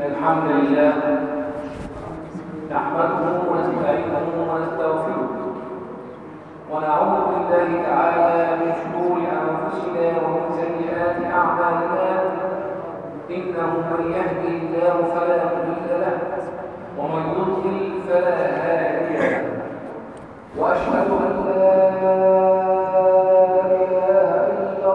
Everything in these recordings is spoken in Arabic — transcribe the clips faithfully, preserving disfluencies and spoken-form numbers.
الحمد لله نحمده ونستعينه ونستغفره ونعوذ بالله تعالى من شرور انفسنا ومن سيئات اعمالنا انه من يهدي الله فلا مضل له ومن يضلل فلا هادي له واشهد ان لا اله الا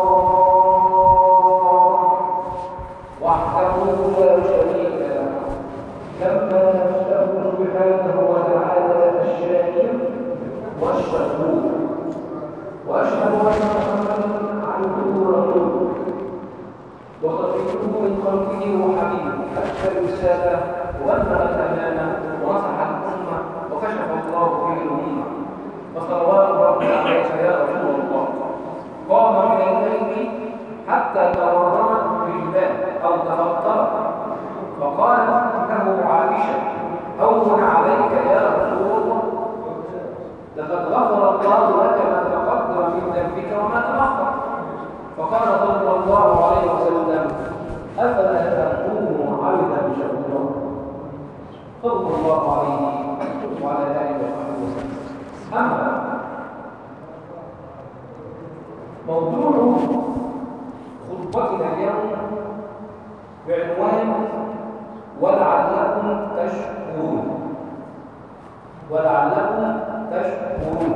الله وحده لا شريك له لما نفسه سبحانه وتعالى الشاكر والشكور واشهد ان محمدا عبده ورسوله وصفيه من خلقه وحبيبه حتى الرساله وبلغ الامانه ونصح الامه وكشف الله به الامه فصلوات ربنا عليك يا رسول الله قام من الليل حتى تورمت بالباب او تفطرت فقالت له عائشه هون عليك يا رسول الله لقد غفر الله لك ما تقدم من ذنبك وما تاخر فقال صلى الله عليه وسلم افلا تكون عبدا شكورا صلى الله عليه وعلى اله وصحبه وسلم. اما موضوع خطبتنا اليوم بعنوان ولعلكم تشكرون ولعلكم تشكرون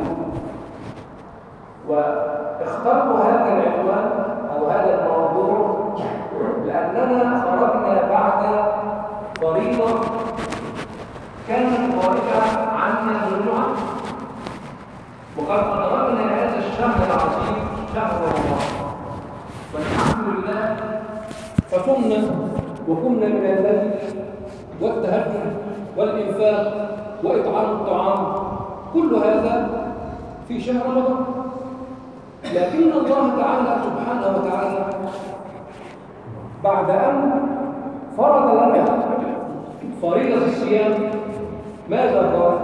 واخترت هذا العنوان او هذا الموضوع لاننا خرجنا بعد فريضه كانت خارجه عنا الجمعه وقد أدركنا هذا الشهر العظيم شهر رمضان والحمد لله فصمنا وقمنا من الليل والتهجد والإنفاق وإطعام الطعام كل هذا في شهر رمضان لكن الله تعالى سبحانه وتعالى بعد أن فرض لنا فريضة الصيام ماذا قال؟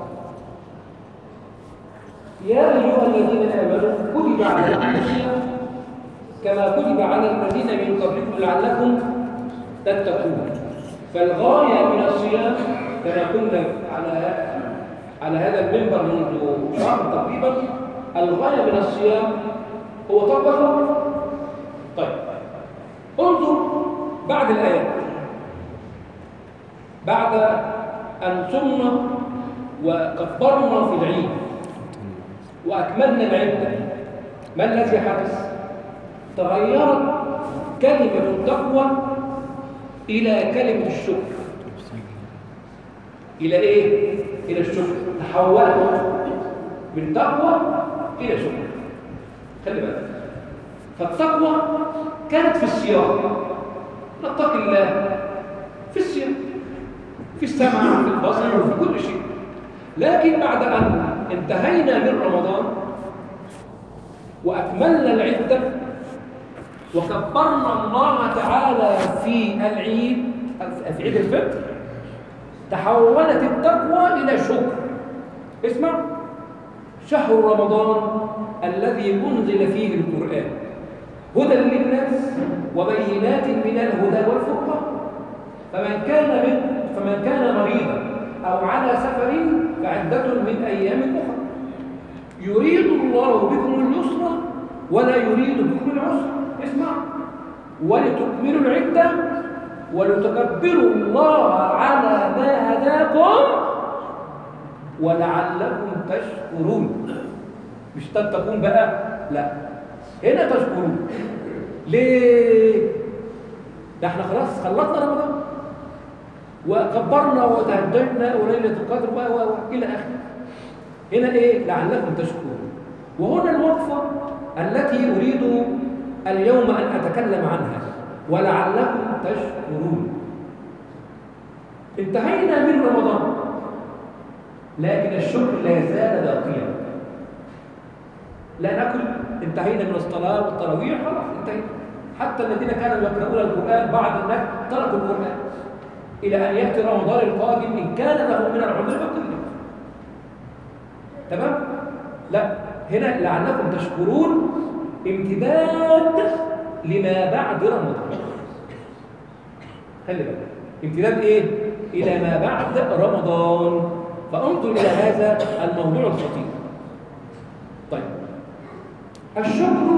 يا أيها الذين آمنوا كتب عليكم الصيام كما كتب على الذين من قبلكم لعلكم تتقون فالغاية من الصيام كما كنا على على هذا المنبر منذ شهر تقريبا الغاية من الصيام هو تقوى الله. طيب انظر بعد الآيات بعد أن صمنا وكبرنا في العيد وأكملنا العدة ما الذي حدث؟ تغيرت كلمة التقوى إلى كلمة الشكر. إلى إيه؟ إلى الشكر. تحولت من تقوى إلى شكر. خلي بالك. فالتقوى كانت في الصيام. نتقي الله في الصيام، في السمع، في البصر، وفي كل شيء. لكن بعد أن انتهينا من رمضان وأكملنا العدة وكبرنا الله تعالى في العيد في عيد الفطر تحولت التقوى إلى شكر. اسمع شهر رمضان الذي أنزل فيه القرآن هدى للناس وبينات من الهدى والفرقان فمن كان من فمن كان مريضا أو على سفر فعدة من أيام أخرى يريد الله بكم اليسر ولا يريد بكم العسر. اسمع ولتكملوا العدة ولتكبروا الله على ما هداكم ولعلكم تشكرون. مش تتقون بقى، لا هنا تشكرون. ليه؟ ده احنا خلاص خلصنا رمضان وكبرنا وتهجدنا وليلة القدر وإلى آخره. هنا إيه؟ لعلكم تشكرون. وهنا الوقفة التي أريد اليوم أن أتكلم عنها ولعلكم تشكرون. انتهينا من رمضان لكن الشكر لا زال باقيا. لا نأكل، انتهينا من الصلاة والتراويح خلاص انتهينا. حتى الذين كانوا يقرؤون القرآن بعض الناس تركوا القرآن إلى أن يأتي رمضان القادم إن كان له من العذر بقية. تمام؟ لا هنا لعلكم تشكرون امتداد لما بعد رمضان. خلي بالك امتداد إيه؟ إلى ما بعد رمضان. فانظر إلى هذا الموضوع الخطير. طيب، الشكر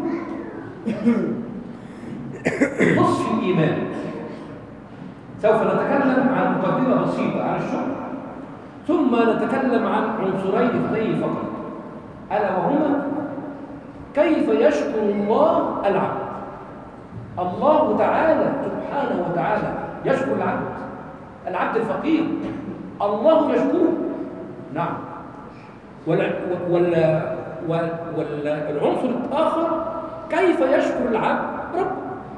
نصف الإيمان. سوف نتكلم عن مقدمة بسيطة عن الشكر، ثم نتكلم عن عنصرين اثنين فقط، ألا وهما كيف يشكر الله العبد. الله تعالى سبحانه وتعالى يشكر العبد، العبد الفقير الله يشكره. نعم. والعنصر الآخر كيف يشكر العبد رب.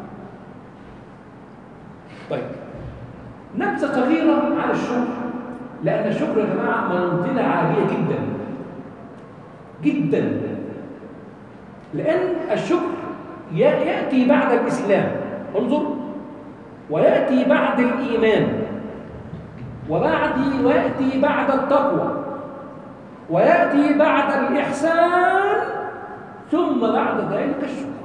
طيب، نبذة صغيرة عن الشكر، لأن الشكر يا جماعة منزلة عالية جدا جدا، لأن الشكر يأتي بعد الإسلام، انظر، ويأتي بعد الإيمان، وبعد ويأتي بعد التقوى، ويأتي بعد الإحسان، ثم بعد ذلك الشكر.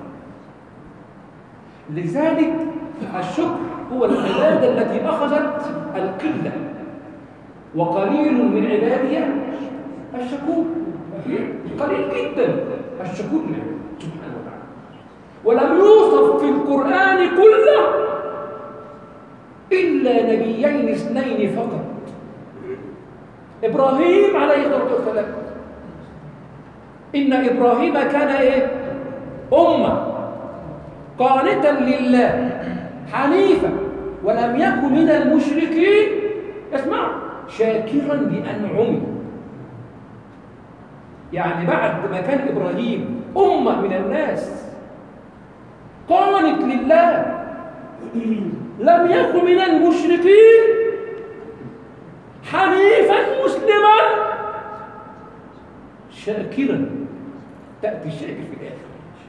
لذلك الشكر هو العبادة التي أخذت القلة، وقليل من عبادي الشكور. قليل جدا الشكور لله سبحانه وتعالى، ولم يوصف في القرآن كله إلا نبيين اثنين فقط، إبراهيم عليه الصلاة والسلام. إن إبراهيم كان إيه؟ أمة قانتا لله حنيفا ولم يكن من المشركين، اسمع، شاكرا لأنعمه. يعني بعد ما كان إبراهيم أمة من الناس قانت لله لم يكن من المشركين حنيفا مسلما شاكرا، تأتي الشاكر في الآخر.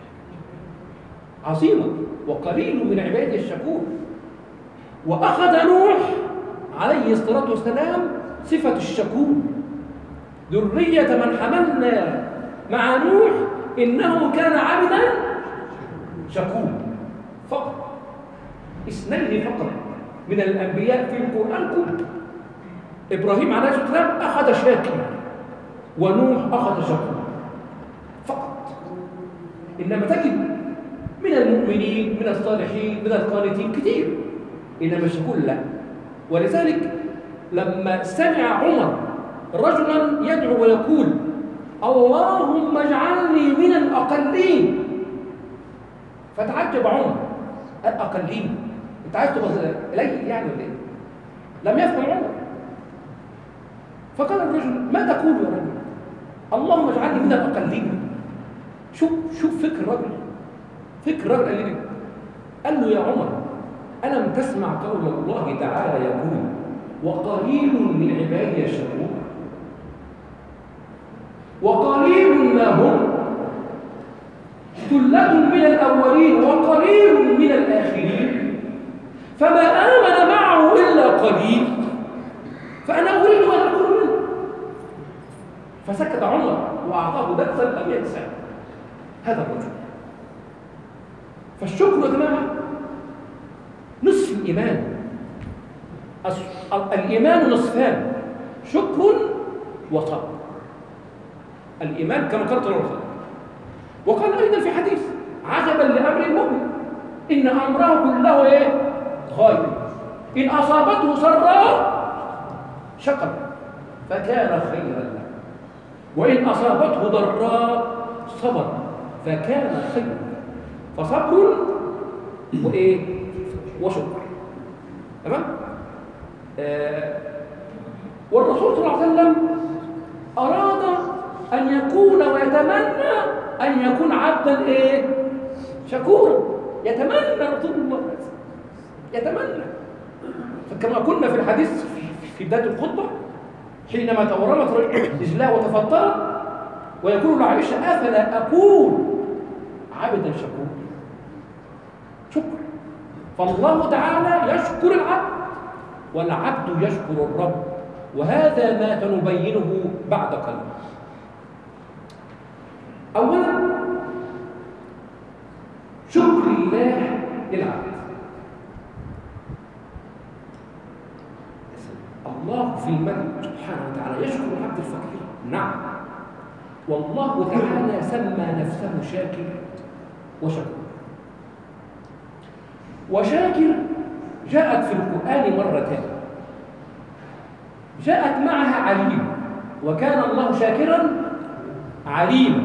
عظيمة. وقليل من عبادي الشكور. وأخذ نوح عليه الصلاة والسلام صفة الشكور. ذرية من حملنا مع نوح إنه كان عبدا شكور. فقط اثنين فقط من الأنبياء في القرآن كله. إبراهيم عليه الصلاة والسلام أخذ شاكرا، ونوح أخذ شكورا فقط. إنما تجد من المؤمنين من الصالحين من القانتين كثير، إنما الشكور لا. ولذلك لما سمع عمر رجلا يدعو ويقول اللهم اجعلني من الأقلين، فتعجب عمر، الأقلين أنت عايز تبقى قليل يعني ولا إيه؟ لم يفهم عمر، فقال الرجل ما تقول يا رجل؟ اللهم اجعلني من الأقلين. شوف شوف فكر الرجل، فكر الرجل قال لي، قال له يا عمر ألم تسمع قول الله تعالى يقول وقليل من عبادي الشكور، وقليل ما هم، ثلة من الأولين وقليل من الآخرين، فما آمن معه إلا قليل، فأنا أريد أن أقول منه. فسكت عمر وأعطاه درسا لم ينسى هذا الرجل. فالشكر يا جماعة نصف الإيمان. الإيمان نصفان، شكر وصبر. الإيمان كما قال الرسول، وقال أيضا في حديث عجبا لأمر المؤمن إن أمره كله إيه؟ خير، إن أصابته سراء شكر فكان خيرا له، وإن أصابته ضراء صبر فكان خيرا. فصبر وإيه؟ وشكر. تمام؟ آه والرسول صلى الله عليه وسلم أراد أن يكون ويتمنى أن يكون عبدا إيه؟ شكورا. يتمنى رسول الله يتمنى. فكما قلنا في الحديث في بداية الخطبة حينما تورمت رجلاه وتفطرت ويقول لعائشة أفلا أكون عبدا شكورا. شكر. فالله تعالى يشكر العبد والعبد يشكر الرب، وهذا ما سنبينه بعد قليل. أولا شكر الله للعبد. الله في المجد سبحانه وتعالى يشكر العبد الفقير؟ نعم. والله تعالى سمى نفسه شاكر وشكور. وشاكر جاءت في القرآن مرتين، جاءت معها عليم، وكان الله شاكرا عليما.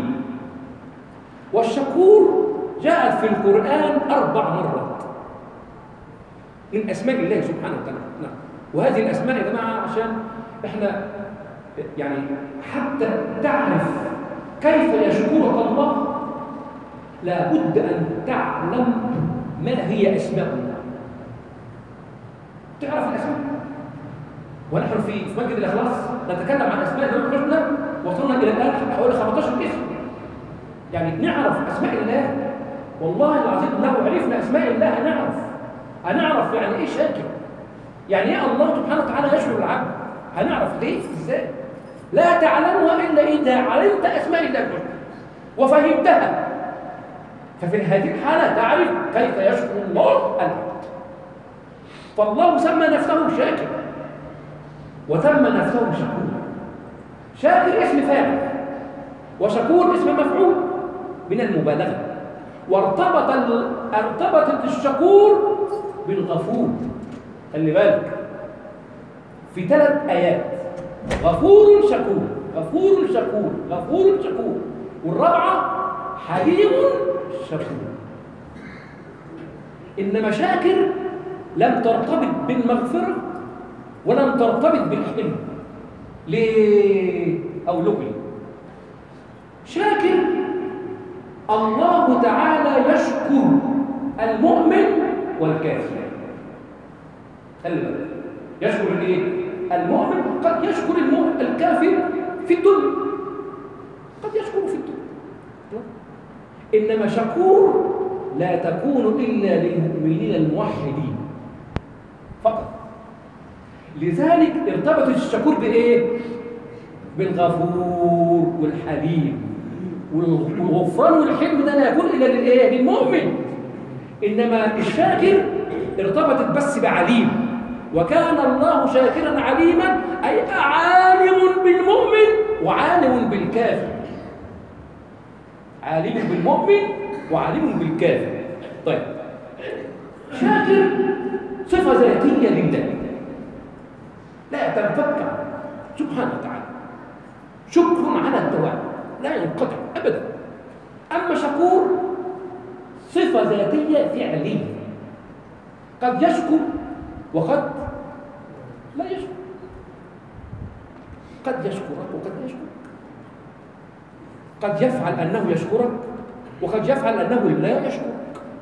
والشكور جاءت في القرآن أربع مرات من أسماء الله سبحانه وتعالى. نعم. وهذه الأسماء يا جماعة عشان إحنا يعني حتى تعرف كيف يشكرك الله لابد أن تعلم ما هي أسماء الله. تعرف الأسماء؟ ونحن في مسجد الإخلاص نتكلم عن أسماء الله الحسنى، وصلنا إلى الآن حوالي خمسة عشر اسم. يعني نعرف أسماء الله، والله العظيم لو عرفنا أسماء الله هنعرف هنعرف يعني إيه شاكر، يعني إيه الله سبحانه وتعالى يشكر العبد. هنعرف ليه إزاي؟ لا تعلمها إلا إذا علمت أسماء الله الحسنى وفهمتها، ففي هذه الحالة تعرف كيف يشكر الله العبد. فالله سمى نفسه شاكر وسمى نفسه شكور. شاكر اسم فاعل، وشكور اسم مفعول من المبالغة. وارتبط ال... ارتبطت الشكور بالغفور. خلي بالك في ثلاث آيات: غفور شكور، غفور شكور، غفور شكور، والرابعة حليم شكور. إنما شاكر لم ترتبط بالمغفرة ولم ترتبط بالحلم. ليه؟ أو لغي شاكر الله تعالى يشكر المؤمن والكافر. خلي بالك يشكر الايه؟ المؤمن. قد يشكر المؤمن الكافر في الدنيا، قد يشكر في الدنيا. إنما شكور لا تكون إلا للمؤمنين الموحدين فقط. لذلك ارتبط الشكور بإيه؟ بالغفور والحليم. والغفران والحلم ده لا يكون إلا للإيه؟ للمؤمن. إنما الشاكر ارتبطت بس بعليم، وكان الله شاكرا عليما، أي عالم بالمؤمن وعالم بالكافر. عالم بالمؤمن وعالم بالكافر. طيب، شاكر صفة ذاتية لله لا تنفك سبحانه وتعالى، شكر على الدوام لا ينقطع أبدا. أما شكور صفة ذاتية فعلية، قد يشكر وقد لا يشكر، قد يشكرك وقد لا يشكرك، قد يفعل أنه يشكرك وقد يفعل أنه لا يشكرك.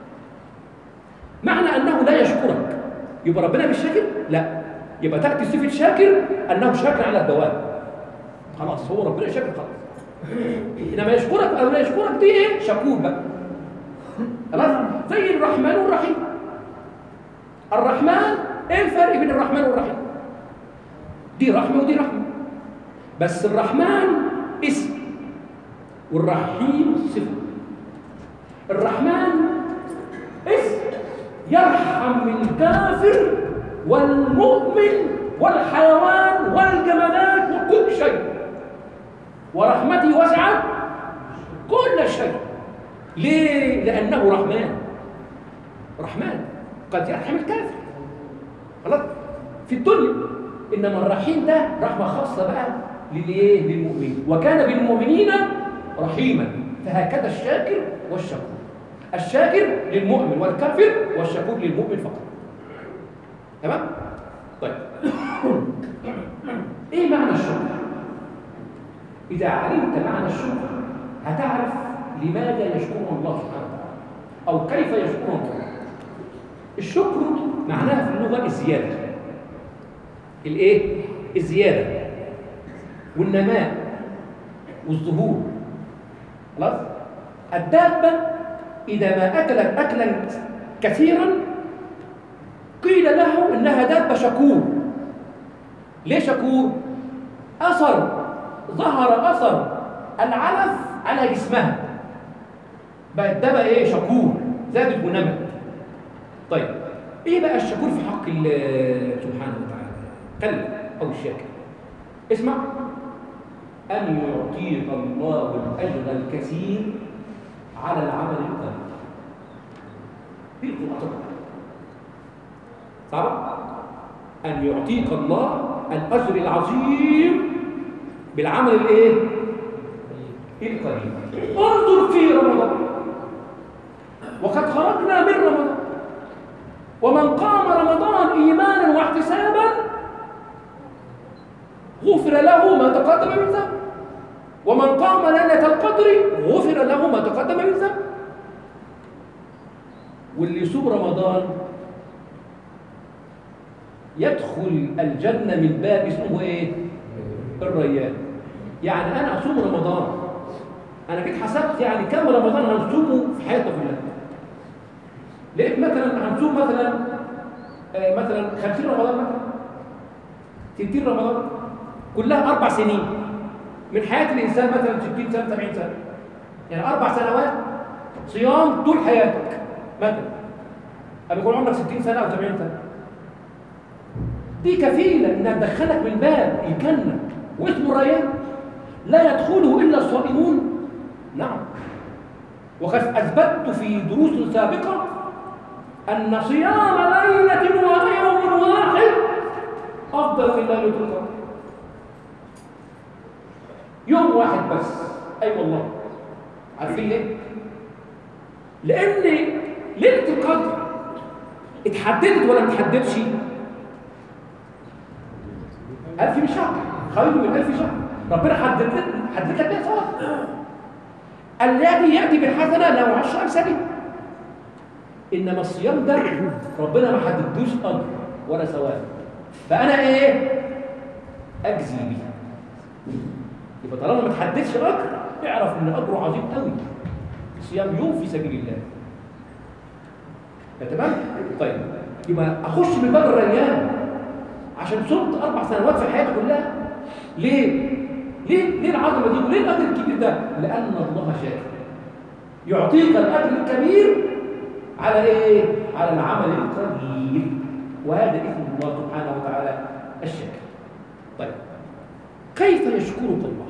معنى أنه لا يشكرك يبقى ربنا مش شاكر؟ لا، يبقى تأتي صفة شاكر أنه شاكر على الدوام. خلاص هو ربنا شاكر خلاص. إنما يشكرك أو لا يشكرك دي إيه؟ شكور بقى. خلاص؟ زي الرحمن والرحيم. الرحمن إيه الفرق بين الرحمن والرحيم؟ دي رحمة ودي رحمة، بس الرحمن اسم والرحيم صفة. الرحمن اسم يرحم الكافر والمؤمن والحيوان والجمادات وكل شيء، ورحمتي وسعت كل شيء. ليه؟ لأنه رحمن. رحمن قد يرحم الكافر خلاص في الدنيا، إنما الرحيم ده رحمة خاصة بقى للإيه؟ للمؤمنين، وكان بالمؤمنين رحيما. فهكذا الشاكر والشكور، الشاكر للمؤمن والكافر، والشكور للمؤمن فقط. تمام؟ طيب إيه معنى الشكر؟ إذا علمت معنى الشكر هتعرف لماذا يشكره الله سبحانه وتعالى أو كيف يشكره الله. الشكر معناها في اللغة الزيادة. الإيه؟ الزيادة والنماء والظهور. خلاص؟ الدابة إذا ما أكلت أكلا كثيرا قيل له إنها دابة شكور. ليه شكور؟ أثر ظهر أثر العلف على جسمها، بقت دابة إيه؟ شكور، زادت ونمت. طيب إيه بقى الشكور في حق الله سبحانه وتعالى؟ كلا أو الشاكر. اسمع، أن يعطيك الله الأجر الكثير على العمل القليل. دي القرآن صعبة. أن يعطيك الله الأجر العظيم بالعمل الإيه؟ القليل. انظر في رمضان، وقد خرجنا من رمضان، ومن قام رمضان إيمانا واحتسابا غفر له ما تقدم من ذنبه، ومن قام ليلة القدر غفر له ما تقدم من ذنبه. واللي يصوم رمضان يدخل الجنة من باب اسمه ايه؟ الريان. يعني انا اصوم رمضان، انا جيت حسبت يعني كم رمضان هنصومه في حياتنا كلها. لقيت مثلا هنصوم مثلا آه مثلا خمسين رمضان، مثلا ستين رمضان، كلها اربع سنين من حياه الانسان، مثلا ستين سنه سبعين سنه، يعني اربع سنوات صيام طول حياتك. مثلا أما يكون عمرك ستين سنه او سبعين سنه، دي كفيله انها تدخلك من باب الجنه واسمه الريان لا يدخله الا الصائمون. نعم، وقد اثبتت في دروس سابقه ان صيام ليله ويوم واحد افضل من ليله القدر. يوم واحد بس، اي أيوة والله. عارفين ليه؟ لان ليله القدر اتحددت ولا ما اتحددتش؟ ألف من شهر، خير من ألف شهر. ربنا حدد لك حدد لك بيها ثواب. الذي ياتي بالحسنه له عشر امثالها. انما الصيام ده ربنا ما حددوش اجر ولا ثواب، فانا ايه؟ اجزي بيه. يبقى طالما ما تحددش اجر، اعرف ان اجره عظيم قوي. صيام يوم في سبيل الله. تمام؟ طيب، يبقى اخش من باب الريان عشان صمت اربع سنوات في حياتي كلها. ليه؟ ليه؟ ليه العظمه دي؟ وليه الاجر الكبير ده؟ لان الله شاكر. يعطيك الاجر الكبير على ايه؟ على العمل القليل. وهذا اسم الله سبحانه وتعالى الشاكر. طيب، كيف يشكرك الله؟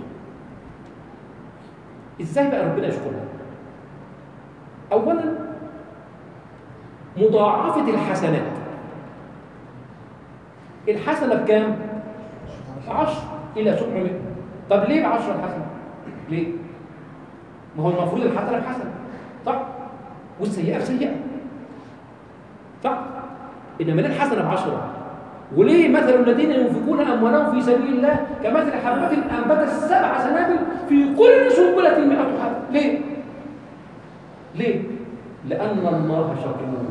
ازاي بقى ربنا يشكرك؟ اولا مضاعفه الحسنات. الحسنه بكام؟ عشر الى سبعمائة. طب ليه بعشرة الحسنه؟ ليه؟ ما هو المفروض الحسنه بحسنه، صح؟ والسيئه بسيئه، صح؟ انما ليه الحسنه بعشرة؟ وليه مثل الذين ينفقون اموالهم في سبيل الله كمثل حبة انبتت سبع سنابل في كل سنبلة مئة حبة؟ ليه؟ ليه؟ لأن الله شكور،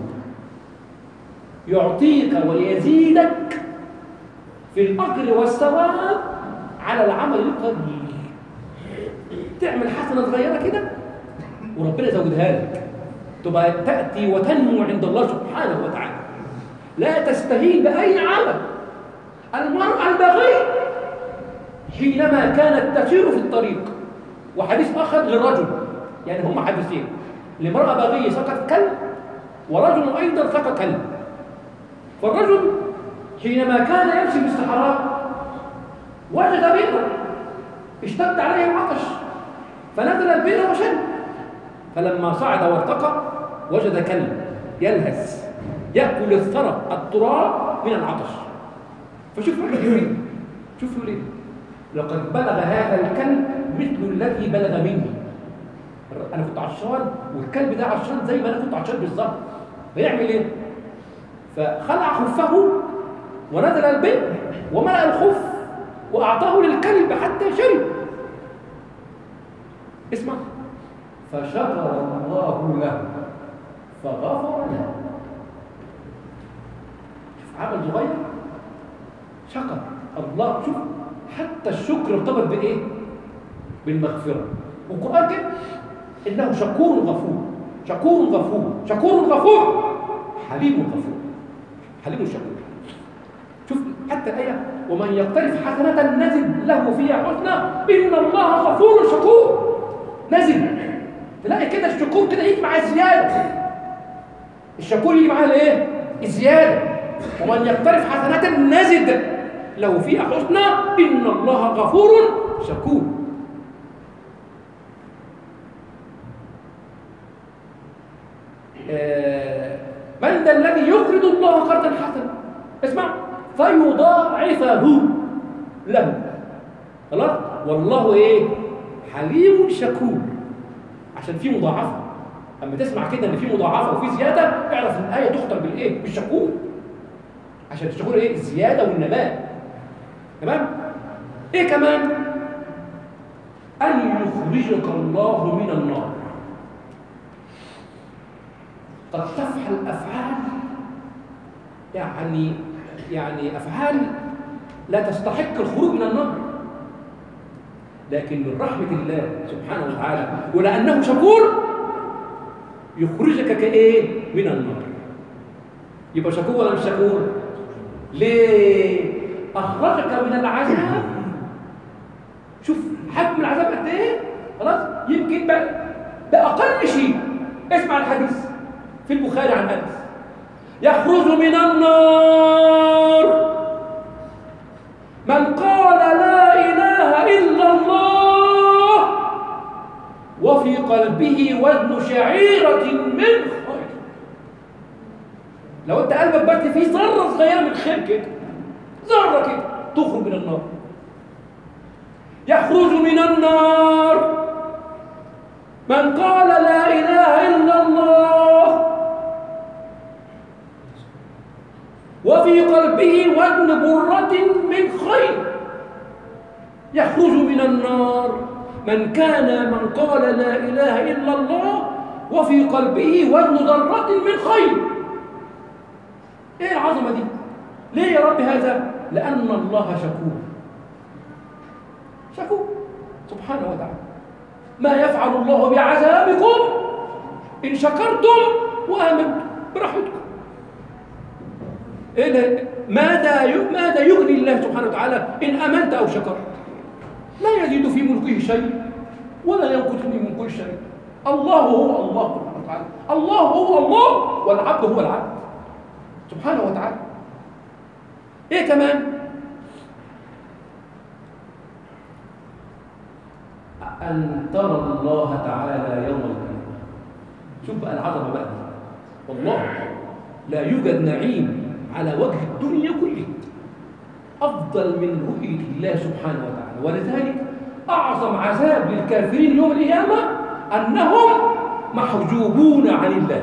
يعطيك ويزيدك في الأجر والثواب على العمل القليل. تعمل حسنة صغيرة كده وربنا يزودها لك، تبقى تأتي وتنمو عند الله سبحانه وتعالى. لا تستهين بأي عمل. المرأة البغي حينما كانت تسير في الطريق، وحديث آخر للرجل، يعني هم حديثين، لامرأة بغية سقط كلب، ورجل أيضا سقط كلب. فالرجل حينما كان يمشي في الصحراء وجد بئرا، اشتد عليه العطش فنزل البئر وشرب، فلما صعد وارتقى وجد كلب يلهث يأكل الثرى التراب من العطش. فشوفوا ليه، شوفوا ليه، لقد بلغ هذا الكلب مثل الذي بلغ مني. انا كنت عطشان والكلب ده عطشان زي ما انا كنت عطشان بالظبط. فيعمل ايه؟ فخلع خفه ونزل البئر وملأ الخف واعطاه للكلب حتى شرب. اسمع، فشكر الله له فغفر له. شوف عمل صغير شكر الله. شوف حتى الشكر ارتبط بايه؟ بالمغفره. والقران كده انه شكور غفور، شكور غفور، شكور غفور، حليم غفور، حليم شكور. شوف حتى الايه، ومن يقترف حسنه نزد له فيها حسنى ان الله غفور شكور. نزد، تلاقي كده الشكور كده يجي معاه زياده. الشكور يجي معاه الايه؟ الزياده. ومن يقترف حسنه نزد له فيها حسنى إن الله غفور شكور. آه من ذا الذي يقرض الله قرضا حسنا، اسمع، فيضاعفه له. خلاص، والله ايه؟ حليم شكور. عشان في مضاعفه، اما تسمع كده ان في مضاعفه وفي زياده اعرف ان الايه تختم بالايه؟ بالشكور. عشان الشكور ايه؟ الزياده والنماء. تمام؟ ايه كمان؟ ان يخرجك الله من النار. قد تفعل افعال يعني يعني افعال لا تستحق الخروج من النار، لكن من رحمه الله سبحانه وتعالى ولانه شكور يخرجك كايه؟ من النار. يبقى شكور ولا مش شكور؟ ليه؟ اخرجك من العذاب. شوف حجم العذاب قد ايه؟ خلاص، يمكن بقى باقل شيء. اسمع الحديث في البخاري عن انس: يخرج من النار من قال لا اله الا الله وفي قلبه وزن شعيره من خير. لو انت قلبك بات فيه ذره صغيره من خير كده، ذره كده، تخرج من النار. يخرج من النار من قال لا اله الا الله وفي قلبه وزن برة من خير. يخرج من النار من كان من قال لا إله إلا الله وفي قلبه وزن ذرة من خير. إيه العظمة دي؟ ليه يا رب هذا؟ لأن الله شكور. شكور سبحانه وتعالى. ما يفعل الله بعذابكم إن شكرتم وآمنتم، برحمتكم. إيه ماذا ماذا يغني الله سبحانه وتعالى إن آمنت أو شكرت؟ لا يزيد في ملكه شيء ولا ينقص من كل شيء. الله هو الله سبحانه وتعالى، الله هو الله والعبد هو العبد سبحانه وتعالى. إيه كمان؟ أن ترى الله تعالى يوم القيامة. شوف بقى العظمة بقى، والله لا يوجد نعيم على وجه الدنيا كلها أفضل من رؤية الله سبحانه وتعالى. ولذلك أعظم عذاب للكافرين يوم القيامة أنهم محجوبون عن الله.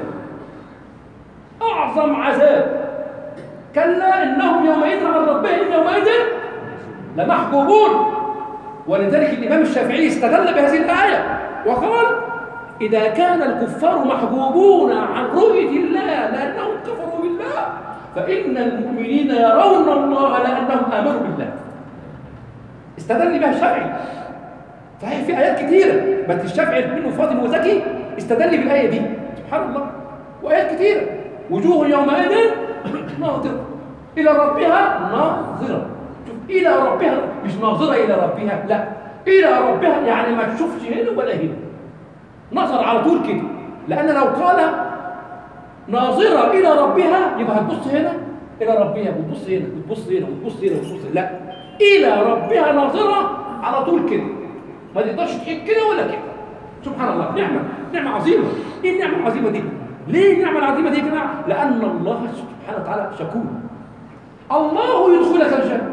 أعظم عذاب. كلا إنهم يومئذ عن ربهم يومئذ لمحجوبون. ولذلك الإمام الشافعي استدل بهذه الآية وقال: إذا كان الكفار محجوبون عن رؤية الله لأنهم كفروا بالله، فإن المؤمنين يرون الله لأنهم آمنوا بالله. استدل بها الشافعي. صحيح في آيات كثيرة، بس الشافعي منه فاضل وذكي استدل بالآية دي، سبحان الله. وآيات كثيرة: وجوه يومئذ ناظرة إلى ربها ناظرة. شوف، إلى ربها، مش ناظرة إلى ربها، لا، إلى ربها يعني ما تشوفش هنا ولا هنا، نظر على طول كده. لأن لو قال ناظرة إلى ربها يبقى هتبص هنا إلى ربها وتبص هنا وتبص هنا وتبص هنا وتبص هنا، لا، إلى ربها ناظرة على طول كده، ما تقدرش تحيد كده ولا كده. سبحان الله، نعمة نعمة عظيمة. إيه النعمة العظيمة دي؟ ليه النعمة العظيمة دي يا جماعة؟ لأن الله سبحانه وتعالى شكور. الله يدخلك الجنة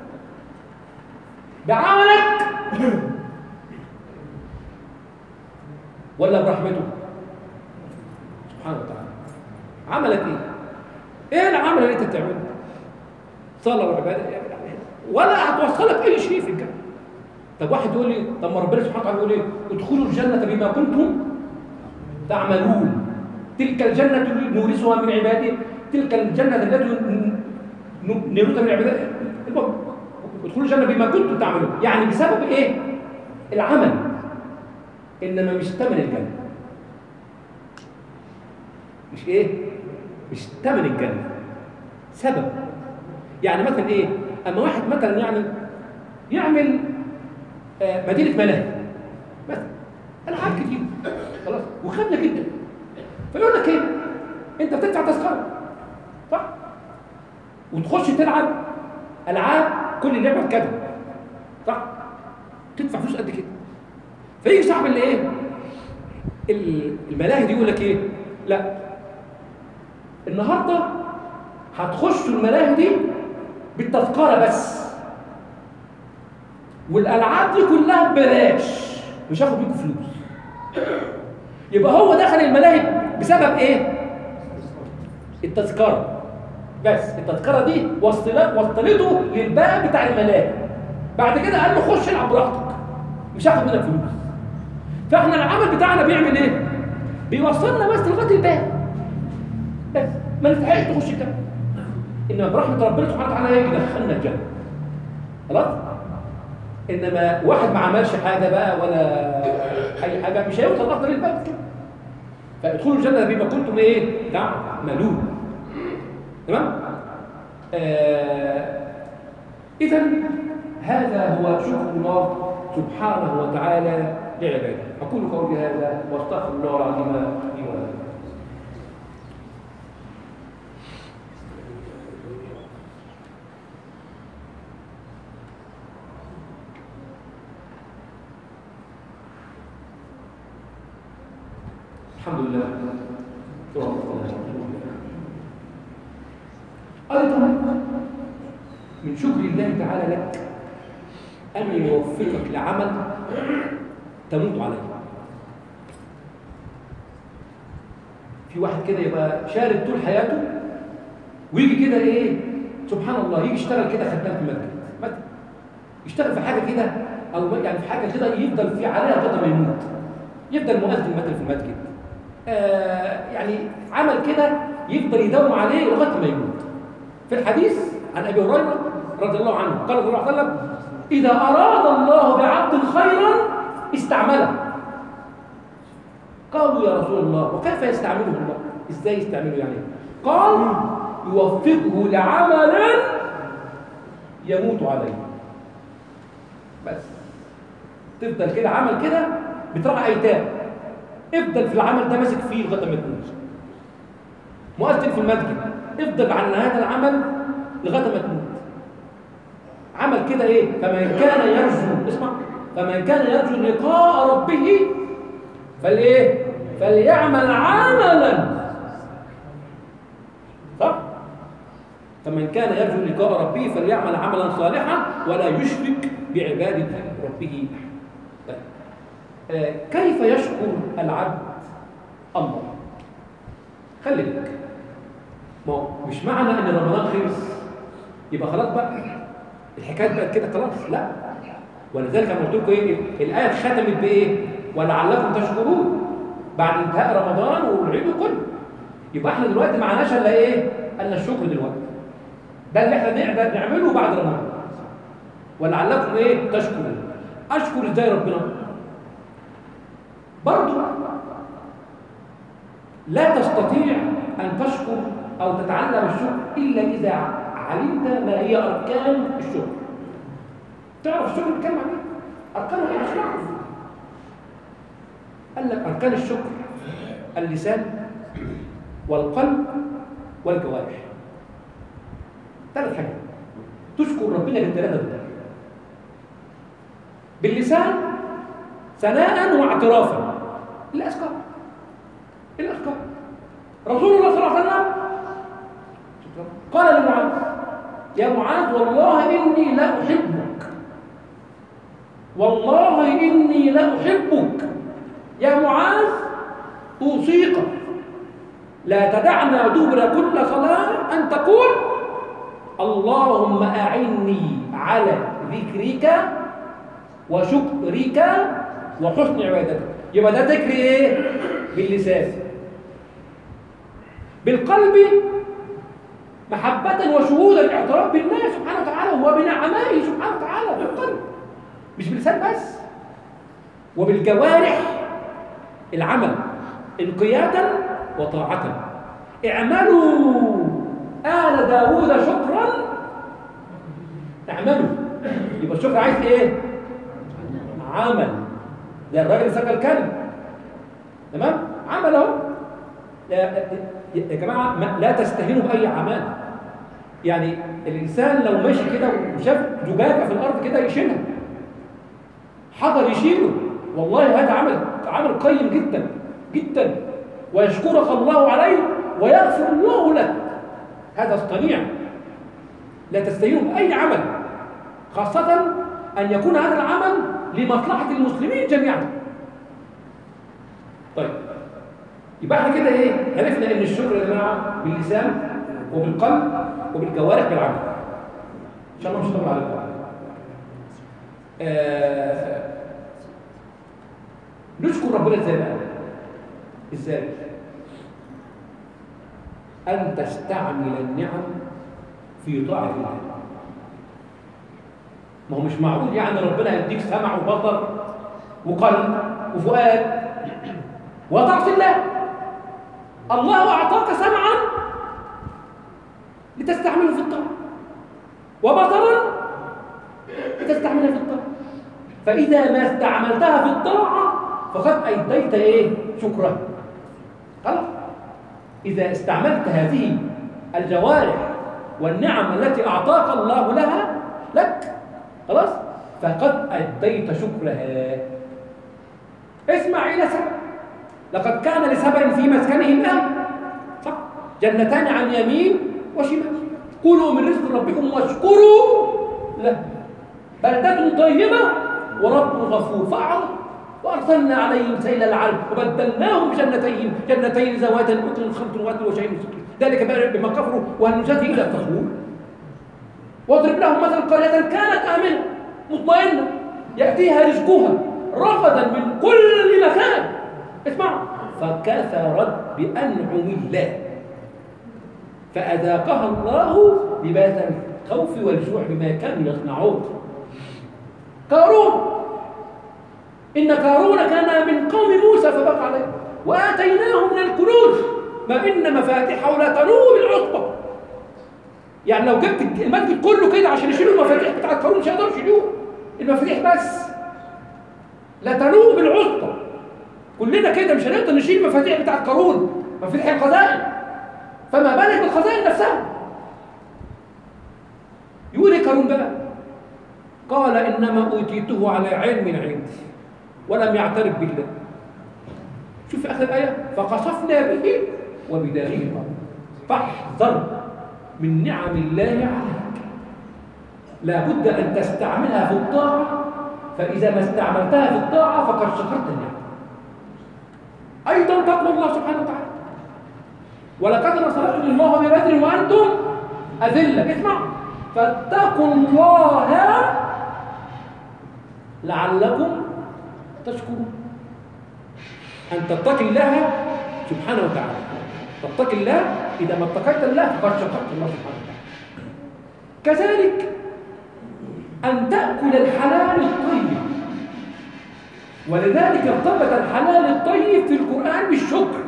بعملك ولا برحمته سبحانه وتعالى. عملك ايه؟ ايه العمل اللي انت بتعمله؟ صلاه وعباده ولا هتوصلك اي شيء في الجنه. طب واحد يقول لي: طب ما ربنا سبحانه وتعالى يقول ايه؟ ادخلوا الجنه بما كنتم تعملون، تلك الجنه نورثها من عباده، تلك الجنه التي نورثها من عباده. ادخلوا الجنه بما كنتم تعملون، يعني بسبب ايه؟ العمل، انما مش ثمن الجنه. مش ايه؟ مش ثمن الجنه، سبب. يعني مثلا ايه؟ اما واحد مثلا يعني يعمل آه مدينه ملاهي مثلا، العاب كتير خلاص وخدنا جدا، فيقول لك ايه؟ انت بتدفع تذكره صح؟ وتخش تلعب العاب كل نعمه كده صح؟ تدفع فلوس قد كده. فيجي صاحب اللي ايه؟ الملاهي دي يقول لك ايه؟ لا النهارده هتخشوا الملاهي دي بالتذكره بس، والالعاب دي كلها ببلاش، مش هاخد منكم فلوس. يبقى هو دخل الملاهي بسبب ايه؟ التذكره بس. التذكره دي وصلته للباب بتاع الملاهي، بعد كده قال له خش العب براحتك مش هاخد منك فلوس. فاحنا العمل بتاعنا بيعمل ايه؟ بيوصلنا بس لغايه الباب بس، ما نستحقش نخش الجنه، انما برحمه ربنا سبحانه وتعالى يجي يدخلنا الجنه خلاص. انما واحد ما عملش حاجه بقى ولا اي حاجه مش هيوصل اصلا للباب كده. فادخلوا الجنه بما كنتم ايه؟ تعملون. تمام؟ آه اذا هذا هو شكر الله سبحانه وتعالى لعباده. اقول قولي هذا واستغفر الله العظيم لي ولكم. الحمد لله. أيضا من شكر الله تعالى لك أن يوفقك لعمل تموت عليه. في واحد كده يبقى شارد طول حياته ويجي كده ايه سبحان الله يجي يشتغل كده خدام في مسجد، يشتغل في حاجه كده او يعني في حاجه كده يفضل في عليها لغايه ما يموت، يفضل مؤذن مثلا في المسجد، آه يعني عمل كده يفضل يداوم عليه لغايه ما يموت. في الحديث عن ابي هريره رضي الله عنه قال صلى الله عليه وسلم: اذا اراد الله بعبد خيرا استعمله. قالوا يا رسول الله وكيف يستعمله الله؟ ازاي يستعمله يعني؟ قال: يوفقه لعمل يموت عليه. بس تفضل كده عمل كده بترعى ايتام، افضل في العمل ده ماسك فيه لغايه ما تموت. مؤذن في المسجد افضل عن هذا العمل لغايه ما تموت. عمل كده ايه؟ فمن كان يرجو اسمع فمن كان يرجو لقاء ربه فالايه؟ فليعمل عملا صح؟ فمن كان يرجو لقاء ربه فليعمل عملا صالحا ولا يشرك بعباده ربه. طيب. آه كيف يشكر العبد الله؟ خلي بالك، ما هو مش معنى ان رمضان خلص يبقى خلاص بقى الحكايه بقت كده خلاص، لا. ولذلك انا قلت لكم ايه؟ الايه ختمت بايه؟ ولعلكم تشكرون بعد انتهاء رمضان والعيد كله. يبقى احنا دلوقتي ما معناش الا ايه؟ الا الشكر دلوقتي. ده اللي احنا نقدر نعمله بعد رمضان. ولعلكم ايه؟ تشكرون. اشكر ازاي ربنا؟ برضه لا تستطيع ان تشكر او تتعلم الشكر الا اذا علمت ما هي اركان الشكر. تعرف الشكر بيتكلم عن ايه؟ اركانه ايه؟ مش نعرف. قال لك اركان الشكر اللسان والقلب والجوارح. ثلاث حاجات تشكر ربنا بالثلاثه دول. باللسان ثناء واعترافا. الاذكار الاذكار رسول الله صلى الله عليه وسلم قال لمعاذ: يا معاذ والله اني لا احبك، والله اني لا احبك يا معاذ، اوصيك لا تدعنا دبر كل صلاه ان تقول اللهم اعني على ذكرك وشكرك وحسن عبادتك. يبقى ده ذكر ايه؟ باللسان. بالقلب محبة وشهودا الاعتراف بالله سبحانه وتعالى وبنعمائه سبحانه وتعالى بالقلب، مش باللسان بس. وبالجوارح العمل انقيادا وطاعة. اعملوا آل داوود شكرا اعملوا. يبقى الشكر عايز ايه؟ عمل. ده الراجل سكى الكلب تمام؟ عمل اهو. يا جماعه لا تستهينوا باي اعمال. يعني الإنسان لو ماشي كده وشاف زجاجة في الأرض كده يشيلها، حجر يشيله، والله هذا عمل عمل قيم جدا جدا، ويشكرك الله عليه ويغفر الله لك. هذا الصنيع لا تستهينه بأي عمل، خاصة أن يكون هذا العمل لمصلحة المسلمين جميعا. طيب يبقى احنا كده ايه؟ عرفنا ان الشكر يا جماعه باللسان وبالقلب وبالجوارح بالعمل. ان شاء الله مش هطول عليكم. آه نشكر ربنا ازاي بقى؟ ازاي؟ ان تستعمل النعم في طاعه الله. ما هو مش معقول يعني ربنا يديك سمع وبصر وقلب وفؤاد وتعصي الله. الله أعطاك سمعا لتستعمله في الطاعة، وبصرا لتستعمله في الطاعة، فإذا ما استعملتها في الطاعة فقد أديت إيه؟ شكرا. خلاص، إذا استعملت هذه الجوارح والنعم التي أعطاك الله لها لك، خلاص، فقد أديت شكرها. اسمع إلى سبب، لقد كان لسبب في مسكنهم آية، صح؟ جنتان عن يمين وشمال، كلوا من رزق ربكم واشكروا له بلدة طيبة ورب غفور فأعرض وأرسلنا عليهم سيل العرب وبدلناهم بجنتين جنتين ذوات أكل خمط وأكل وشيء سكر، ذلك بما كفروا وهل نجازي إلا الكفور. واضرب لهم مثل قرية كانت آمنة مطمئنة يأتيها رزقها رغدا من كل مكان، اسمعوا، فكفرت بأنعم الله فأذاقها الله لباس الخوف والجوع بما كانوا يصنعون. قارون، إن قارون كان من قوم موسى فبقى عليه وآتيناه من الكنوز ما إن مفاتحه لا تنوء بالعصبة. يعني لو جبت المسجد كله كده عشان يشيلوا المفاتيح بتاعت قارون مش هيقدروا يشيلوها، المفاتيح بس لا تنوء بالعصبة. كلنا كده مش هنقدر نشيل المفاتيح بتاعت قارون، مفاتيح الخزائن، فما بالك بالخزائن نفسها. يقول ايه قارون بقى؟ قال إنما أوتيته على علم عندي ولم يعترف بالله. شوف آخر الآية، فقصفنا به وبداره الأرض. فاحذر من نعم الله عليك، لا بد أن تستعملها في الطاعة، فإذا ما استعملتها في الطاعة فقد شكرت النعم. أيضا تقوى الله سبحانه وتعالى، ولقد نصركم الله ببدر وأنتم أذلة. اسمع، فاتقوا الله لعلكم تشكرون. أن تتقي الله سبحانه وتعالى، تتقي الله، إذا ما اتقيت الله فقد شكرت الله سبحانه وتعالى. كذلك أن تأكل الحلال الطيب، ولذلك ارتبط الحلال الطيب في القرآن بالشكر.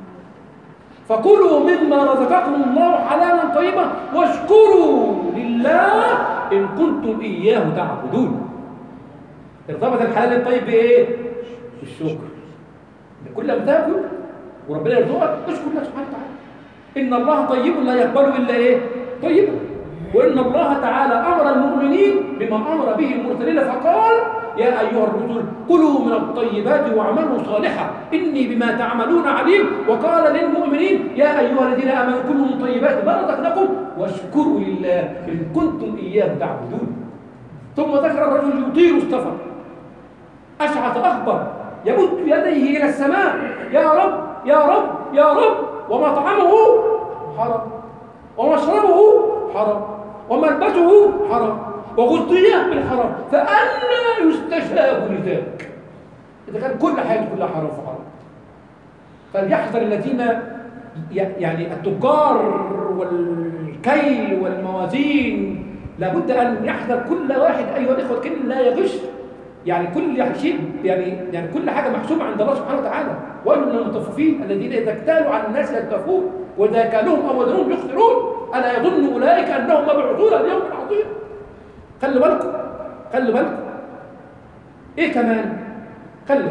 فكلوا مما رزقكم الله حلالا طيبا واشكروا لله إن كنتم إياه تعبدون. ارتبط الحلال الطيب بإيه؟ بالشكر. كل ما تاكل وربنا يرزقك اشكر الله سبحانه وتعالى. إن الله طيب لا يقبل إلا إيه؟ طيبا. وإن الله تعالى أمر المؤمنين بما أمر به المرسلين فقال يا أيها الرسل كلوا من الطيبات واعملوا صالحا إني بما تعملون عليم. وقال للمؤمنين يا أيها الذين آمنوا كلوا من طيبات ما رزقناكم واشكروا لله إن كنتم إياه تعبدون. ثم ذكر الرجل يطير السفر أشعث أخبر يمد يديه إلى السماء يا رب يا رب يا رب ومطعمه حرام ومشربه حرام وملبسه حرام وغذي بالحرام فأنا يستجاب لذلك إذا كان كل حياته كلها حرام فحرام. فليحذر الذين يعني التجار والكيل والموازين، لابد أن يحذر كل واحد أيها الإخوة كل لا يغش. يعني كل شيء يعني يعني كل حاجة محسوبة عند الله سبحانه وتعالى. وإن من المطففين الذين إذا اكتالوا على الناس يكتفون وإذا كالوهم أو وزنوهم يخسرون ألا يظن أولئك أنهم مبعوثون اليوم العظيم. خلوا بالكم خلوا بالكم. إيه كمان؟ خلوا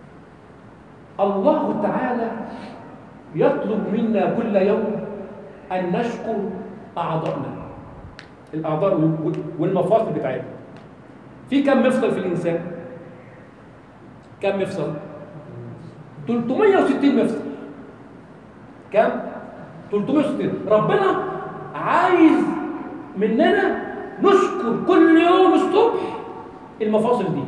الله تعالى يطلب منا كل يوم أن نشكر أعضائنا، الأعضاء والمفاصل بتاعتنا. في كم مفصل في الإنسان؟ كم مفصل؟ ثلاثمائة وستين مفصل. كم؟ ثلاثمائة وستين. ربنا عايز مننا نشكر كل يوم الصبح المفاصل دي.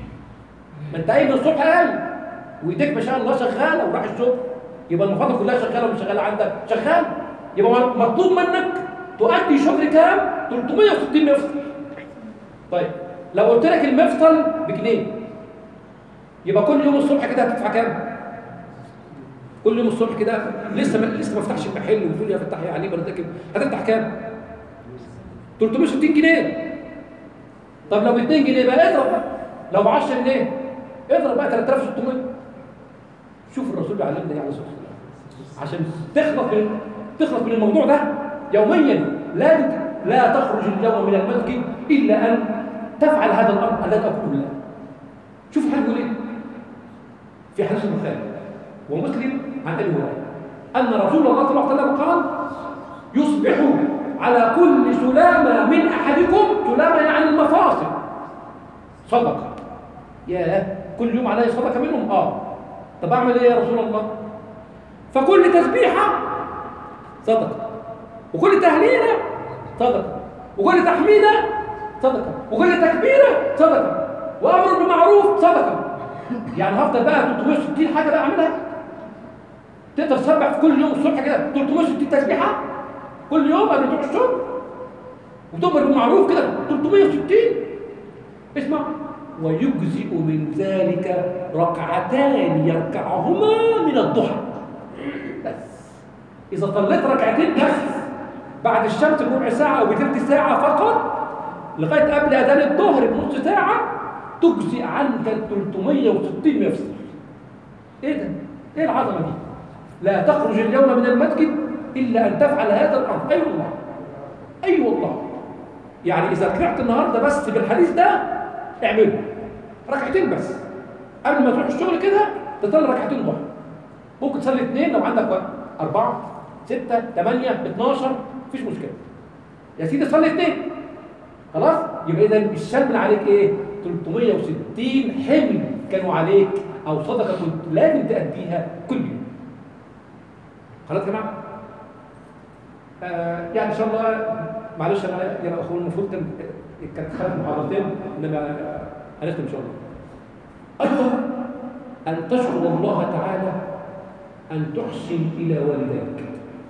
ما انت قايم الصبح قايم وايديك ما شاء الله شغاله وراح الشغل، يبقى المفاصل كلها شغاله ومش شغاله عندك؟ شغال. يبقى مطلوب منك تؤدي شغل كام؟ ثلاثمائة وستين مفصل. طيب لو قلت لك المفصل بجنيه، يبقى كل يوم الصبح كده هتدفع كام؟ كل يوم الصبح كده لسه ما لسه ما فتحش المحل وتقول يا فتح يا علي ولا كده، هتدفع كام؟ ثلاثمائة وستين جنيه. طب لو اتنين جنيه بقى اضرب بقى، لو ب عشرة جنيه اضرب بقى ثلاثة آلاف وستمائة. شوف الرسول بيعلمنا ايه عليه الصلاه والسلام عشان تخلص من تخلص من الموضوع ده يوميا. لا لا تخرج اليوم من المسجد الا ان تفعل هذا الامر الذي اقوله لك. شوف هنقول ايه في حديث البخاري ومسلم عن ابي هريره ان رسول الله صلى الله عليه وسلم قال: يصبح على كل سلامه من احدكم، سلامه يعني المفاصل، صدقه. ياه، كل يوم علي صدقه منهم؟ اه. طب اعمل ايه يا رسول الله؟ فكل تسبيحه صدقه، وكل تهليله صدقه، وكل تحميده صدقه، وكل تكبيره صدقه، وامر بالمعروف صدقه. يعني هفضل بقى ثلاثمائة وستين حاجه بقى اعملها؟ تقدر تسبح في كل يوم الصبح كده ثلاثمائة وستين تسبيحه كل يوم قبل تروح الشغل، وتؤمر بالمعروف كده ثلاثمائة وستين؟ اسمع: ويجزئ من ذلك ركعتان يركعهما من الضحى. بس اذا صليت ركعتين بس بعد الشمس بربع ساعه او بثلث ساعه فقط لغايه قبل اذان الظهر بنص ساعه تجزئ عنك ال ثلاثمائة وستين مفصل. ايه ده؟ ايه العظمه دي؟ لا تخرج اليوم من المسجد الا ان تفعل هذا الامر. اي أيوة والله، اي أيوة والله. يعني اذا طلعت النهارده بس بالحديث ده اعمله ركعتين بس قبل ما تروح الشغل كده، تصلي ركعتين ضحى. ممكن تصلي اثنين لو عندك وقت، أربعة، ستة، ثمانية، اثناشر، مفيش مشكلة. يا سيدي صلي اثنين خلاص. يبقى إذا الشمل عليك إيه؟ ثلاثمائة وستين حمل كانوا عليك أو صدقة كنت لازم تأديها كل يوم. خلاص يا جماعة؟ آه يعني إن شاء الله، معلش أنا يا أخوان المفروض كانت خلت محاضرتين إنما هنختم إن شاء الله. أيضا أن تشكر الله تعالى أن تحسن إلى والديك.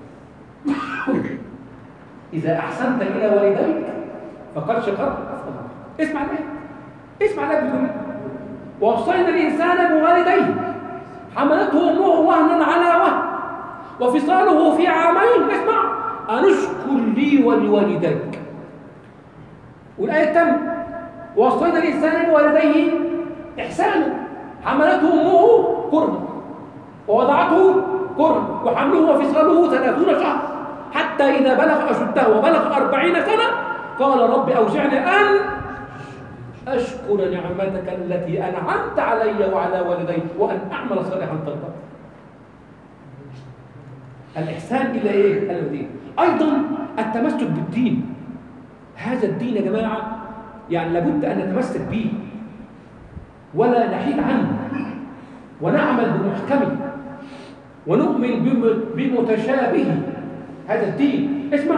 إذا أحسنت إلى والديك فقد شكرت. اسمع الآية، اسمع الآية بتقول: ووصينا الإنسان بوالديه حملته أمه وهنا على وهن وفصاله في عامين، اسمع، أن اشكر لي ولوالديك. والآية الثانية: ووصينا الإنسان بوالديه إحسانا حملته أمه كرها ووضعته كرها وحمله وفصاله ثلاثون شهرا حتى إذا بلغ أشده وبلغ أربعين سنة قال: رب أوزعني أن أشكر نعمتك التي أنعمت علي وعلى والدي وأن أعمل صالحا ترضاه. الإحسان إلى إيه؟ إلى الدين. أيضا التمسك بالدين. هذا الدين يا جماعة يعني لابد أن نتمسك به ولا نحيد عنه، ونعمل بمحكمه ونؤمن بمتشابهه. هذا الدين. اسمع: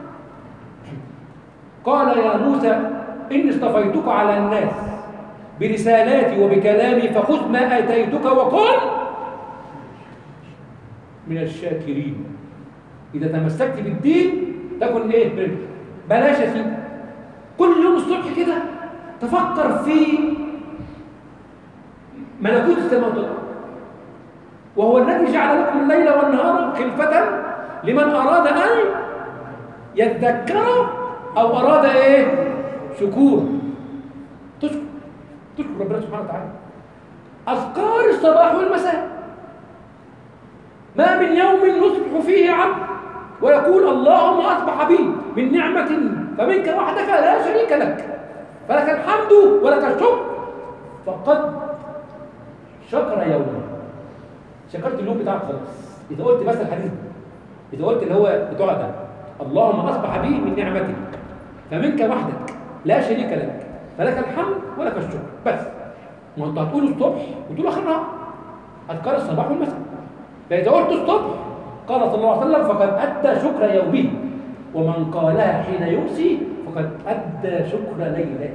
قال يا موسى إني اصطفيتك على الناس برسالاتي وبكلامي فخذ ما آتيتك وكن من الشاكرين. إذا تمسكت بالدين تكن إيه؟ بلاش يا سيدي كل يوم الصبح كده تفكر في ملكوت السماوات والأرض، وهو الذي جعل لكم الليل والنهار خلفة لمن أراد أن يذكر أو أراد إيه؟ شكور. تشكر تشكر ربنا سبحانه وتعالى. أذكار الصباح والمساء. ما من يوم نصبح فيه عبد ويقول اللهم أصبح بي من نعمة فمنك وحدك لا شريك لك فلك الحمد ولك الشكر فقد شكر يوما. شكرت اليوم بتاعك خلاص. إذا قلت بس الحديث إذا قلت اللي هو بتوع ده اللهم أصبح بي من نعمتك فمنك وحدك لا شريك لك فلك الحمد ولك الشكر بس. ما أنت هتقول الصبح وتقول آخر النهار أذكار الصباح والمساء. فإذا قلت الصبح قال صلى الله عليه وسلم فقد أدى شكر يومه ومن قالها حين يمسي فقد أدى شكر ليلته.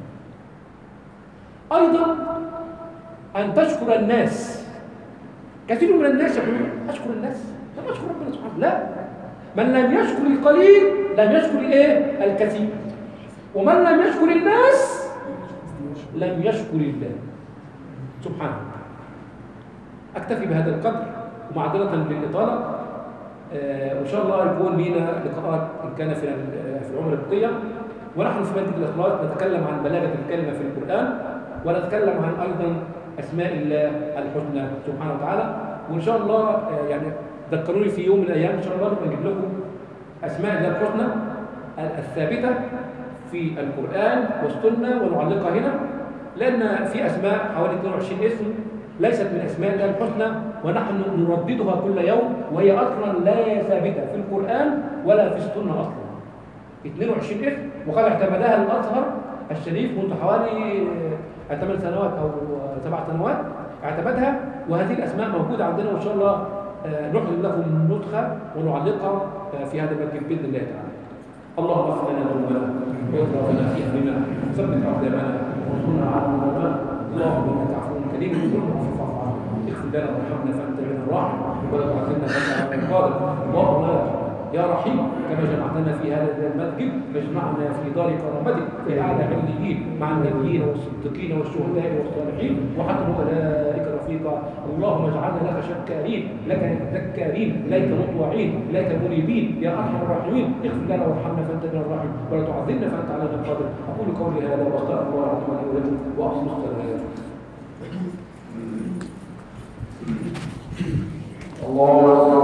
أيضا أن تشكر الناس. كثير من الناس يقولون أشكر الناس لم أشكر ربنا سبحانه. لا، من لم يشكر القليل لم يشكر إيه؟ الكثير. ومن لم يشكر الناس لم يشكر الله سبحانه. أكتفي بهذا القدر ومعذرة للإطالة. آه وإن شاء الله يكون لنا لقاءات إن كان في في العمر القبطية. ونحن في مادة الإخلاص نتكلم عن بلاغة الكلمة في القرآن ونتكلم عن أيضا أسماء الله الحسنى سبحانه وتعالى. وإن شاء الله آه يعني ذكروني في يوم من الأيام إن شاء الله نبقى نجيب لكم أسماء الله الحسنى الثابتة في القرآن والسنة ونعلقها هنا، لأن في أسماء حوالي اثنين وعشرين اسم ليست من أسماء الله الحسنى ونحن نرددها كل يوم وهي أصلا لا ثابتة في القرآن ولا في السنة أصلا. اثنين وعشرين اسم وقد اعتمدها الأزهر الشريف منذ حوالي ثمان سنوات أو سبع سنوات اعتمدها، وهذه الأسماء موجودة عندنا وإن شاء الله نحضر لكم نسخة ونعلقها في هذا المسجد بإذن الله تعالى. اللهم اغفر لنا ذنوبنا وإسرافنا في أمرنا وثبت أقدامنا وانصرنا على المظلومين. اللهم إنك عفو كريم تحب فاعف عنا. اغفر لنا وارحمنا فأنت بنا الراحم ولا تعذبنا فأنت على القادر. اللهم يا رحيم كما جمعتنا في هذا المسجد فاجمعنا في دار كرامتك في اعلى عليين مع النبيين والصديقين والشهداء والصالحين وحسن اولئك رفيقا. اللهم اجعلنا لك شكارين لك ذكارين اليك مطوعين اليك منيبين يا ارحم الراحمين. اغفر لنا وارحمنا فانت بنا الراحم ولا تعذبنا فانت علينا القادر. اقول قولي هذا واستغفر الله لي ولكم واقم الصلاه. اللهم